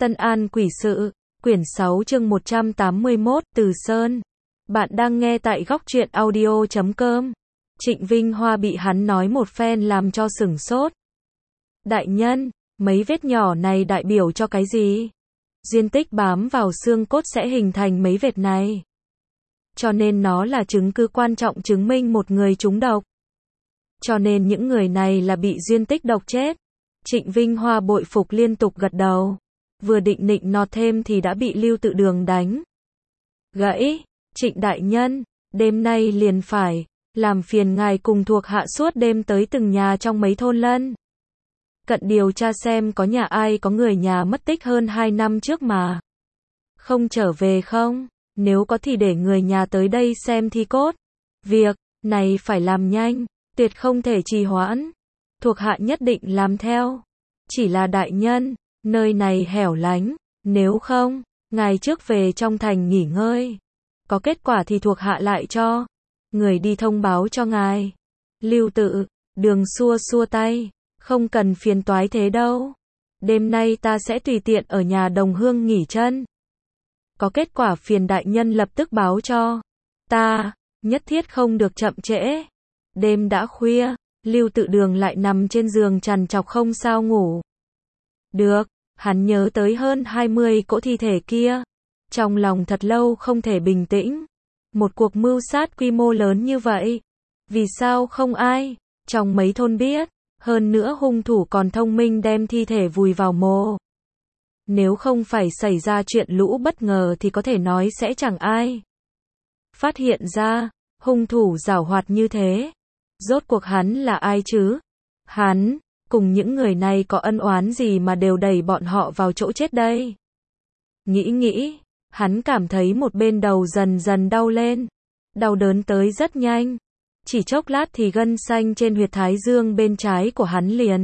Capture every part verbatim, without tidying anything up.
Tân An Quỷ Sự, quyển sáu chương một trăm tám mươi mốt, Từ Sơn. Bạn đang nghe tại góc truyện audio chấm com. Trịnh Vinh Hoa bị hắn nói một phen làm cho sửng sốt. Đại nhân, mấy vết nhỏ này đại biểu cho cái gì? Duyên tích bám vào xương cốt sẽ hình thành mấy vệt này. Cho nên nó là chứng cứ quan trọng chứng minh một người trúng độc. Cho nên những người này là bị duyên tích độc chết. Trịnh Vinh Hoa bội phục liên tục gật đầu. Vừa định nịnh nọt thêm thì đã bị Lưu Tự Đường đánh gãy. Trịnh đại nhân, đêm nay liền phải làm phiền ngài cùng thuộc hạ suốt đêm tới từng nhà trong mấy thôn lân cận điều tra xem có nhà ai có người nhà mất tích hơn hai năm trước mà không trở về không, nếu có thì để người nhà tới đây xem thi cốt. Việc này phải làm nhanh, tuyệt không thể trì hoãn. Thuộc hạ nhất định làm theo. Chỉ là đại nhân, nơi này hẻo lánh, nếu không, ngài trước về trong thành nghỉ ngơi. Có kết quả thì thuộc hạ lại cho người đi thông báo cho ngài. Lưu Tự Đường xua xua tay, không cần phiền toái thế đâu. Đêm nay ta sẽ tùy tiện ở nhà đồng hương nghỉ chân. Có kết quả phiền đại nhân lập tức báo cho ta, nhất thiết không được chậm trễ. Đêm đã khuya, Lưu Tự Đường lại nằm trên giường trằn trọc không sao ngủ được. Hắn nhớ tới hơn hai mươi cỗ thi thể kia, trong lòng thật lâu không thể bình tĩnh. Một cuộc mưu sát quy mô lớn như vậy, vì sao không ai trong mấy thôn biết? Hơn nữa hung thủ còn thông minh đem thi thể vùi vào mộ. Nếu không phải xảy ra chuyện lũ bất ngờ thì có thể nói sẽ chẳng ai phát hiện ra. Hung thủ giảo hoạt như thế, rốt cuộc hắn là ai chứ? Hắn cùng những người này có ân oán gì mà đều đẩy bọn họ vào chỗ chết đây? Nghĩ nghĩ, hắn cảm thấy một bên đầu dần dần đau lên. Đau đớn tới rất nhanh. Chỉ chốc lát thì gân xanh trên huyệt thái dương bên trái của hắn liền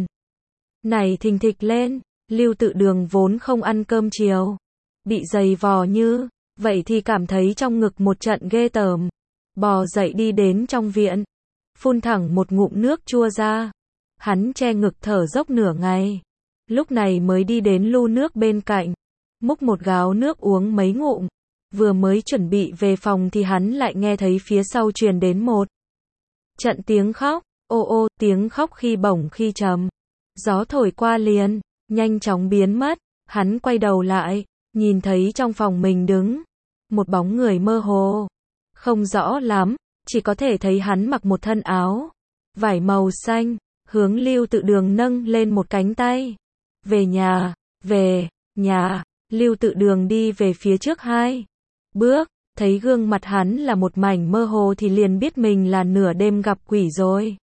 nảy thình thịch lên. Lưu Tự Đường vốn không ăn cơm chiều, bị giày vò như vậy thì cảm thấy trong ngực một trận ghê tởm. Bò dậy đi đến trong viện, phun thẳng một ngụm nước chua ra. Hắn che ngực thở dốc nửa ngày, lúc này mới đi đến lu nước bên cạnh, múc một gáo nước uống mấy ngụm. Vừa mới chuẩn bị về phòng thì hắn lại nghe thấy phía sau truyền đến một trận tiếng khóc, ô ô, tiếng khóc khi bổng khi trầm. Gió thổi qua liền, nhanh chóng biến mất. Hắn quay đầu lại, nhìn thấy trong phòng mình đứng một bóng người mơ hồ, không rõ lắm, chỉ có thể thấy hắn mặc một thân áo vải màu xanh, hướng Lưu Tự Đường nâng lên một cánh tay. Về nhà, về nhà. Lưu Tự Đường đi về phía trước hai bước, thấy gương mặt hắn là một mảnh mơ hồ thì liền biết mình là nửa đêm gặp quỷ rồi.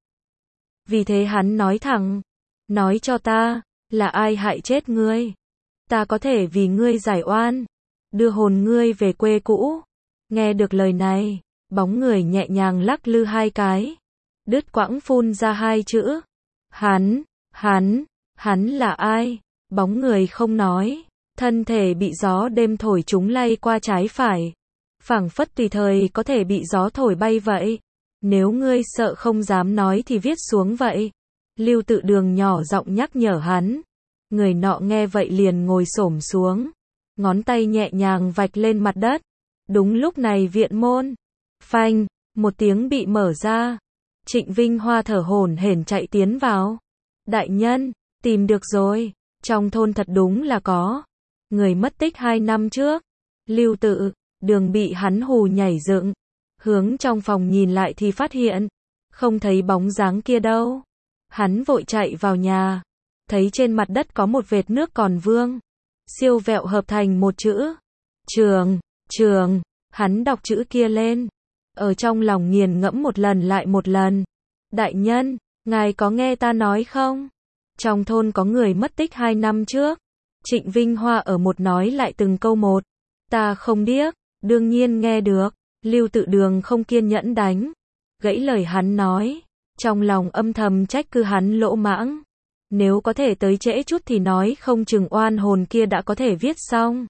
Vì thế hắn nói thẳng, nói cho ta, là ai hại chết ngươi? Ta có thể vì ngươi giải oan, đưa hồn ngươi về quê cũ. Nghe được lời này, bóng người nhẹ nhàng lắc lư hai cái, đứt quãng phun ra hai chữ. Hắn, hắn, hắn là ai? Bóng người không nói, thân thể bị gió đêm thổi chúng lay qua trái phải, phảng phất tùy thời có thể bị gió thổi bay vậy. Nếu ngươi sợ không dám nói thì viết xuống vậy. Lưu Tự Đường nhỏ giọng nhắc nhở hắn. Người nọ nghe vậy liền ngồi xổm xuống, ngón tay nhẹ nhàng vạch lên mặt đất. Đúng lúc này viện môn, phanh, một tiếng bị mở ra. Trịnh Vinh Hoa thở hổn hển chạy tiến vào. Đại nhân, tìm được rồi, trong thôn thật đúng là có người mất tích hai năm trước. Lưu Tự Đường bị hắn hù nhảy dựng, hướng trong phòng nhìn lại thì phát hiện không thấy bóng dáng kia đâu. Hắn vội chạy vào nhà, thấy trên mặt đất có một vệt nước còn vương, siêu vẹo hợp thành một chữ Trường, Trường. Hắn đọc chữ kia lên, ở trong lòng nghiền ngẫm một lần lại một lần. Đại nhân, ngài có nghe ta nói không? Trong thôn có người mất tích hai năm trước. Trịnh Vinh Hoa ở một nói lại từng câu một. Ta không điếc, đương nhiên nghe được. Lưu Tự Đường không kiên nhẫn đánh gãy lời hắn nói, trong lòng âm thầm trách cứ hắn lỗ mãng. Nếu có thể tới trễ chút thì nói không chừng oan hồn kia đã có thể viết xong.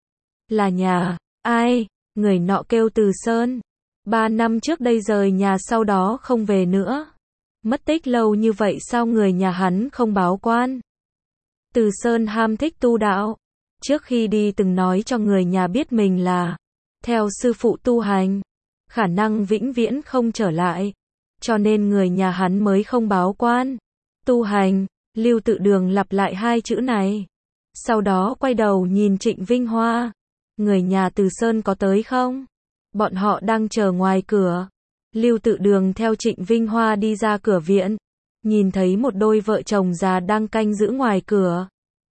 Là nhà ai? Người nọ kêu Từ Sơn. Ba năm trước đây rời nhà sau đó không về nữa. Mất tích lâu như vậy sao người nhà hắn không báo quan? Từ Sơn ham thích tu đạo, Trước khi đi từng nói cho người nhà biết mình là theo sư phụ tu hành, khả năng vĩnh viễn không trở lại, cho nên người nhà hắn mới không báo quan. Tu hành, Lưu Tự Đường lặp lại hai chữ này. Sau đó quay đầu nhìn Trịnh Vinh Hoa. Người nhà Từ Sơn có tới không? Bọn họ đang chờ ngoài cửa. Lưu Tự Đường theo Trịnh Vinh Hoa đi ra cửa viện. Nhìn thấy một đôi vợ chồng già đang canh giữ ngoài cửa.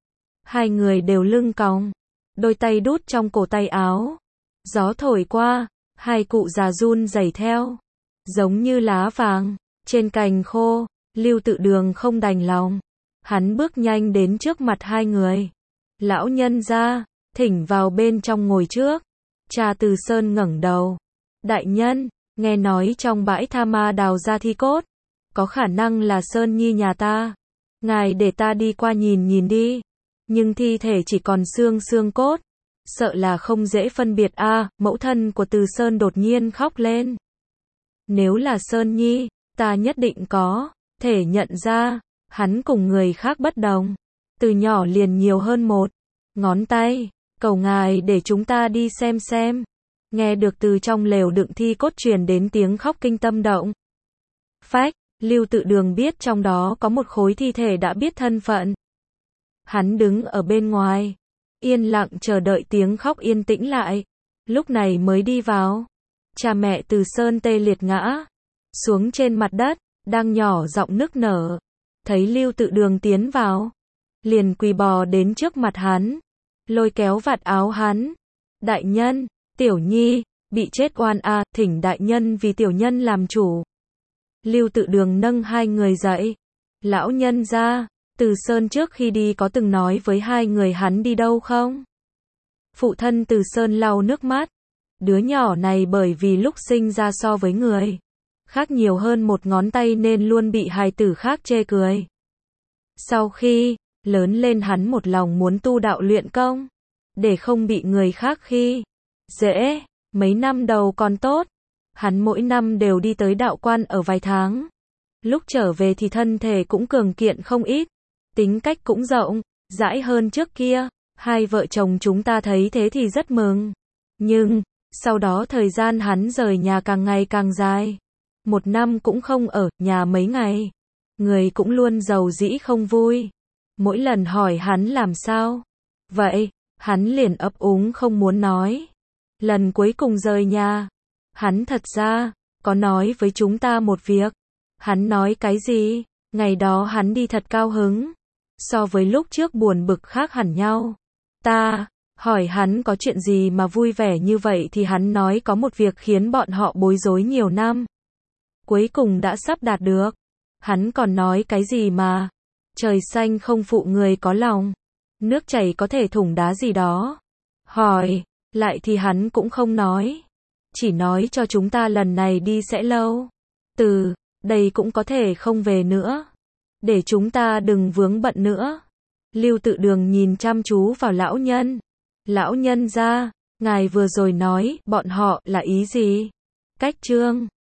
Hai người đều lưng còng, đôi tay đút trong cổ tay áo. Gió thổi qua, hai cụ già run rẩy theo. Giống như lá vàng, trên cành khô. Lưu Tự Đường không đành lòng. Hắn bước nhanh đến trước mặt hai người. Lão nhân gia, thỉnh vào bên trong ngồi trước. Cha Từ Sơn ngẩng đầu. Đại nhân, nghe nói trong bãi tha ma đào ra thi cốt. Có khả năng là Sơn Nhi nhà ta. Ngài để ta đi qua nhìn nhìn đi. Nhưng thi thể chỉ còn xương xương cốt. Sợ là không dễ phân biệt a. À, mẫu thân của Từ Sơn đột nhiên khóc lên. Nếu là Sơn Nhi, ta nhất định có thể nhận ra. Hắn cùng người khác bất đồng. Từ nhỏ liền nhiều hơn một ngón tay. Cầu ngài để chúng ta đi xem xem. Nghe được từ trong lều đựng thi cốt truyền đến tiếng khóc kinh tâm động. Phách, Lưu Tự Đường biết trong đó có một khối thi thể đã biết thân phận. Hắn đứng ở bên ngoài, yên lặng chờ đợi tiếng khóc yên tĩnh lại. Lúc này mới đi vào. Cha mẹ Từ Sơn tê liệt ngã xuống trên mặt đất, đang nhỏ giọng nức nở. Thấy Lưu Tự Đường tiến vào, liền quỳ bò đến trước mặt hắn, lôi kéo vạt áo hắn. Đại nhân, Tiểu Nhi bị chết oan a, à, thỉnh đại nhân vì tiểu nhân làm chủ. Lưu Tự Đường nâng hai người dậy. Lão nhân gia, Từ Sơn trước khi đi có từng nói với hai người hắn đi đâu không? Phụ thân Từ Sơn lau nước mắt. Đứa nhỏ này bởi vì lúc sinh ra so với người khác nhiều hơn một ngón tay nên luôn bị hài tử khác chê cười. Sau khi lớn lên hắn một lòng muốn tu đạo luyện công, để không bị người khác khi dễ. Mấy năm đầu còn tốt, hắn mỗi năm đều đi tới đạo quan ở vài tháng. Lúc trở về thì thân thể cũng cường kiện không ít, tính cách cũng rộng rãi hơn trước kia. Hai vợ chồng chúng ta thấy thế thì rất mừng. Nhưng sau đó thời gian hắn rời nhà càng ngày càng dài. Một năm cũng không ở nhà mấy ngày. Người cũng luôn giàu dĩ không vui. Mỗi lần hỏi hắn làm sao vậy, hắn liền ấp úng không muốn nói. Lần cuối cùng rời nhà, hắn thật ra có nói với chúng ta một việc. Hắn nói cái gì? Ngày đó hắn đi thật cao hứng. So với lúc trước buồn bực khác hẳn nhau. Ta hỏi hắn có chuyện gì mà vui vẻ như vậy thì hắn nói có một việc khiến bọn họ bối rối nhiều năm. Cuối cùng đã sắp đạt được. Hắn còn nói cái gì mà trời xanh không phụ người có lòng, nước chảy có thể thủng đá gì đó. Hỏi lại thì hắn cũng không nói. Chỉ nói cho chúng ta lần này đi sẽ lâu. Từ đây cũng có thể không về nữa. Để chúng ta đừng vướng bận nữa. Lưu Tự Đường nhìn chăm chú vào lão nhân. Lão nhân gia, ngài vừa rồi nói bọn họ là ý gì? Cách trương